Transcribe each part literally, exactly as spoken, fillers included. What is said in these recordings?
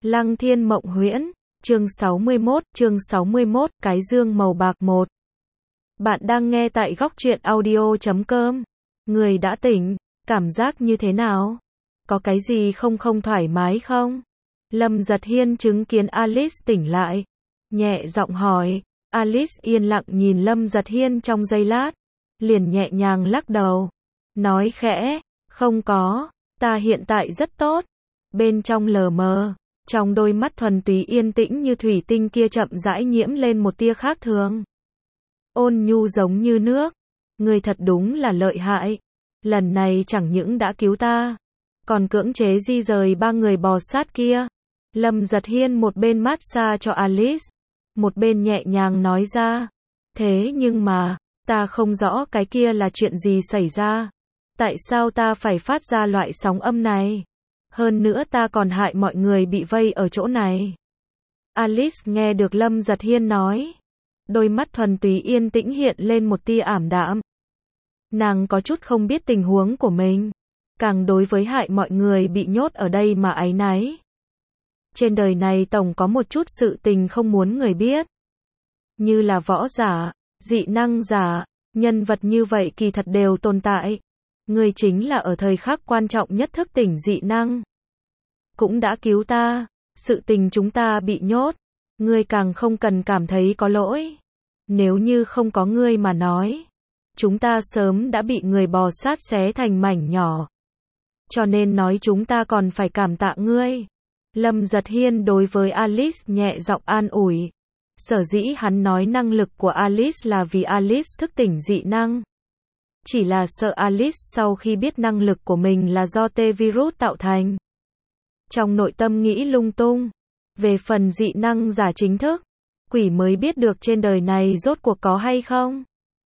Lăng Thiên Mộng Huyễn, chương sáu mươi mốt, chương sáu mươi mốt, cái dương màu bạc một. Bạn đang nghe tại góc truyện audio chấm com. Người đã tỉnh, cảm giác như thế nào? Có cái gì không không thoải mái không? Lâm Giật Hiên chứng kiến Alice tỉnh lại, nhẹ giọng hỏi. Alice yên lặng nhìn Lâm Giật Hiên trong giây lát, liền nhẹ nhàng lắc đầu, nói khẽ, không có, ta hiện tại rất tốt. Bên trong lờ mờ, trong đôi mắt thuần túy yên tĩnh như thủy tinh kia chậm rãi nhiễm lên một tia khác thường. Ôn nhu giống như nước, người thật đúng là lợi hại, lần này chẳng những đã cứu ta, còn cưỡng chế di rời ba người bò sát kia. Lâm Giật Hiên một bên massage cho Alice, một bên nhẹ nhàng nói ra, thế nhưng mà, ta không rõ cái kia là chuyện gì xảy ra, tại sao ta phải phát ra loại sóng âm này, hơn nữa ta còn hại mọi người bị vây ở chỗ này. Alice nghe được Lâm Giật Hiên nói, đôi mắt thuần túy yên tĩnh hiện lên một tia ảm đạm. Nàng có chút không biết tình huống của mình, càng đối với hại mọi người bị nhốt ở đây mà áy náy. Trên đời này tổng có một chút sự tình không muốn người biết, như là võ giả, dị năng giả, nhân vật như vậy kỳ thật đều tồn tại. Ngươi chính là ở thời khắc quan trọng nhất thức tỉnh dị năng, cũng đã cứu ta, sự tình chúng ta bị nhốt, ngươi càng không cần cảm thấy có lỗi. Nếu như không có ngươi mà nói, chúng ta sớm đã bị người bò sát xé thành mảnh nhỏ. Cho nên nói chúng ta còn phải cảm tạ ngươi. Lâm Giật Hiên đối với Alice nhẹ giọng an ủi. Sở dĩ hắn nói năng lực của Alice là vì Alice thức tỉnh dị năng. Chỉ là sợ Alice sau khi biết năng lực của mình là do T-virus tạo thành, trong nội tâm nghĩ lung tung. Về phần dị năng giả chính thức, quỷ mới biết được trên đời này rốt cuộc có hay không.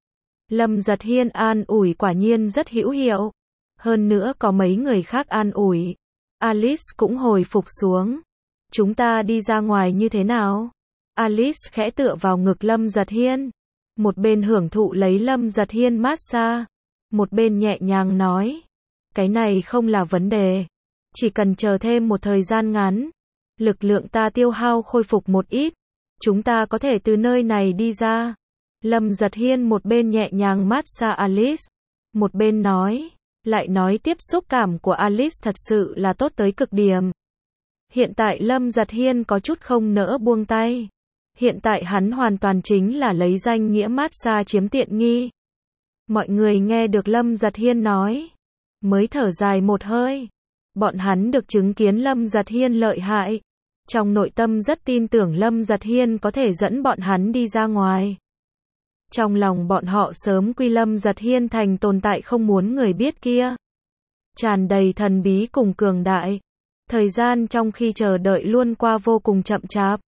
Lâm Giật Hiên an ủi quả nhiên rất hữu hiệu. Hơn nữa có mấy người khác an ủi, Alice cũng hồi phục xuống. Chúng ta đi ra ngoài như thế nào? Alice khẽ tựa vào ngực Lâm Giật Hiên, một bên hưởng thụ lấy Lâm Giật Hiên massage, một bên nhẹ nhàng nói, cái này không là vấn đề, chỉ cần chờ thêm một thời gian ngắn, lực lượng ta tiêu hao khôi phục một ít, chúng ta có thể từ nơi này đi ra. Lâm Giật Hiên một bên nhẹ nhàng massage Alice, một bên nói, lại nói tiếp xúc cảm của Alice thật sự là tốt tới cực điểm. Hiện tại Lâm Giật Hiên có chút không nỡ buông tay. Hiện tại hắn hoàn toàn chính là lấy danh nghĩa massage chiếm tiện nghi. Mọi người nghe được Lâm Giật Hiên nói, mới thở dài một hơi. Bọn hắn được chứng kiến Lâm Giật Hiên lợi hại, trong nội tâm rất tin tưởng Lâm Giật Hiên có thể dẫn bọn hắn đi ra ngoài. Trong lòng bọn họ sớm quy Lâm Giật Hiên thành tồn tại không muốn người biết kia, tràn đầy thần bí cùng cường đại. Thời gian trong khi chờ đợi luôn qua vô cùng chậm chạp.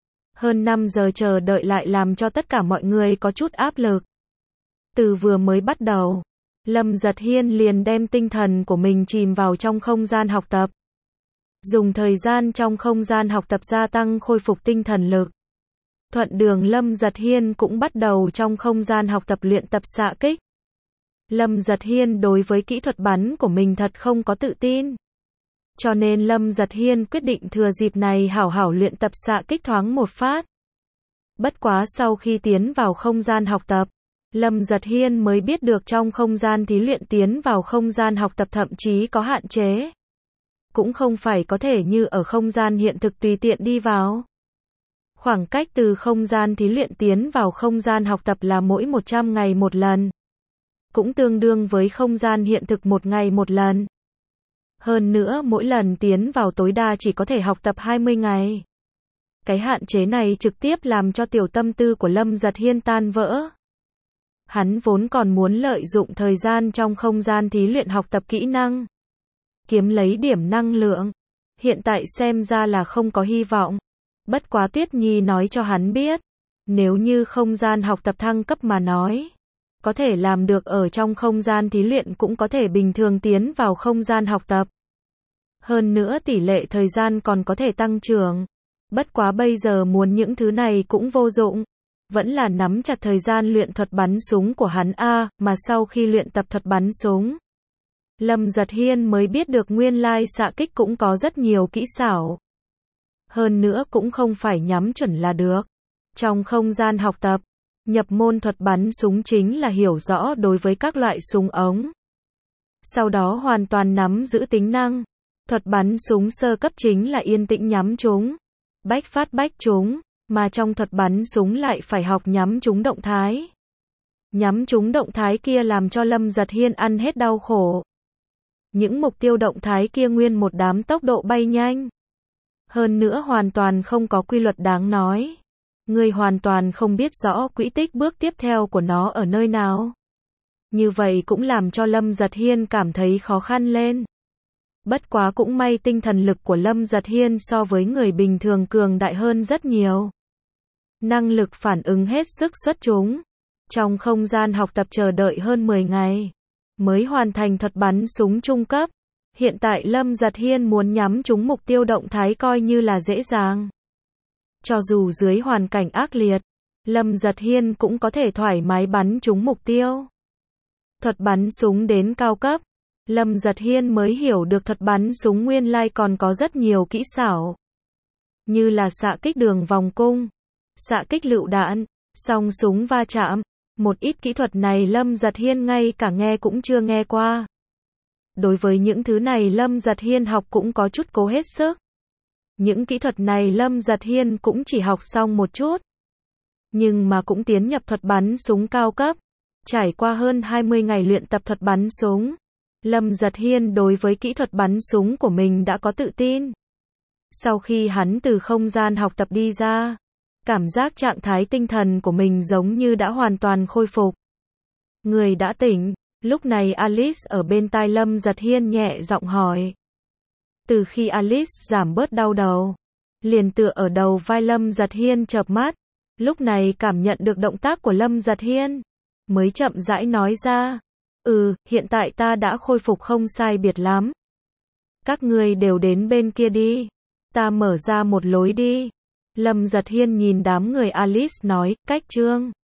Hơn năm giờ chờ đợi lại làm cho tất cả mọi người có chút áp lực. Từ vừa mới bắt đầu, Lâm Giật Hiên liền đem tinh thần của mình chìm vào trong không gian học tập. Dùng thời gian trong không gian học tập gia tăng khôi phục tinh thần lực. Thuận đường Lâm Giật Hiên cũng bắt đầu trong không gian học tập luyện tập xạ kích. Lâm Giật Hiên đối với kỹ thuật bắn của mình thật không có tự tin. Cho nên Lâm Giật Hiên quyết định thừa dịp này hảo hảo luyện tập xạ kích thoáng một phát. Bất quá sau khi tiến vào không gian học tập, Lâm Giật Hiên mới biết được trong không gian thí luyện tiến vào không gian học tập thậm chí có hạn chế. Cũng không phải có thể như ở không gian hiện thực tùy tiện đi vào. Khoảng cách từ không gian thí luyện tiến vào không gian học tập là mỗi một trăm ngày một lần. Cũng tương đương với không gian hiện thực một ngày một lần. Hơn nữa mỗi lần tiến vào tối đa chỉ có thể học tập hai mươi ngày. Cái hạn chế này trực tiếp làm cho tiểu tâm tư của Lâm Giật Hiên tan vỡ. Hắn vốn còn muốn lợi dụng thời gian trong không gian thí luyện học tập kỹ năng, kiếm lấy điểm năng lượng. Hiện tại xem ra là không có hy vọng. Bất quá Tuyết Nhi nói cho hắn biết, nếu như không gian học tập thăng cấp mà nói, có thể làm được ở trong không gian thí luyện cũng có thể bình thường tiến vào không gian học tập. Hơn nữa tỷ lệ thời gian còn có thể tăng trưởng. Bất quá bây giờ muốn những thứ này cũng vô dụng. Vẫn là nắm chặt thời gian luyện thuật bắn súng của hắn a, mà sau khi luyện tập thuật bắn súng, Lâm Giật Hiên mới biết được nguyên lai xạ kích cũng có rất nhiều kỹ xảo. Hơn nữa cũng không phải nhắm chuẩn là được. Trong không gian học tập, nhập môn thuật bắn súng chính là hiểu rõ đối với các loại súng ống. Sau đó hoàn toàn nắm giữ tính năng. Thuật bắn súng sơ cấp chính là yên tĩnh nhắm trúng, bách phát bách trúng, mà trong thuật bắn súng lại phải học nhắm trúng động thái. Nhắm trúng động thái kia làm cho Lâm Giật Hiên ăn hết đau khổ. Những mục tiêu động thái kia nguyên một đám tốc độ bay nhanh. Hơn nữa hoàn toàn không có quy luật đáng nói. Người hoàn toàn không biết rõ quỹ tích bước tiếp theo của nó ở nơi nào. Như vậy cũng làm cho Lâm Giật Hiên cảm thấy khó khăn lên. Bất quá cũng may tinh thần lực của Lâm Giật Hiên so với người bình thường cường đại hơn rất nhiều. Năng lực phản ứng hết sức xuất chúng. Trong không gian học tập chờ đợi hơn mười ngày, mới hoàn thành thuật bắn súng trung cấp. Hiện tại Lâm Giật Hiên muốn nhắm trúng mục tiêu động thái coi như là dễ dàng. Cho dù dưới hoàn cảnh ác liệt, Lâm Giật Hiên cũng có thể thoải mái bắn trúng mục tiêu. Thuật bắn súng đến cao cấp, Lâm Giật Hiên mới hiểu được thuật bắn súng nguyên lai còn có rất nhiều kỹ xảo. Như là xạ kích đường vòng cung, xạ kích lựu đạn, song súng va chạm. Một ít kỹ thuật này Lâm Giật Hiên ngay cả nghe cũng chưa nghe qua. Đối với những thứ này Lâm Giật Hiên học cũng có chút cố hết sức. Những kỹ thuật này Lâm Giật Hiên cũng chỉ học xong một chút. Nhưng mà cũng tiến nhập thuật bắn súng cao cấp. Trải qua hơn hai mươi ngày luyện tập thuật bắn súng, Lâm Giật Hiên đối với kỹ thuật bắn súng của mình đã có tự tin. Sau khi hắn từ không gian học tập đi ra, cảm giác trạng thái tinh thần của mình giống như đã hoàn toàn khôi phục. Người đã tỉnh, lúc này Alice ở bên tai Lâm Giật Hiên nhẹ giọng hỏi. Từ khi Alice giảm bớt đau đầu, liền tựa ở đầu vai Lâm Giật Hiên chợp mắt, lúc này cảm nhận được động tác của Lâm Giật Hiên, mới chậm rãi nói ra. Ừ, hiện tại ta đã khôi phục không sai biệt lắm. Các ngươi đều đến bên kia đi. Ta mở ra một lối đi. Lâm Giật Hiên nhìn đám người Alice nói, cách trương.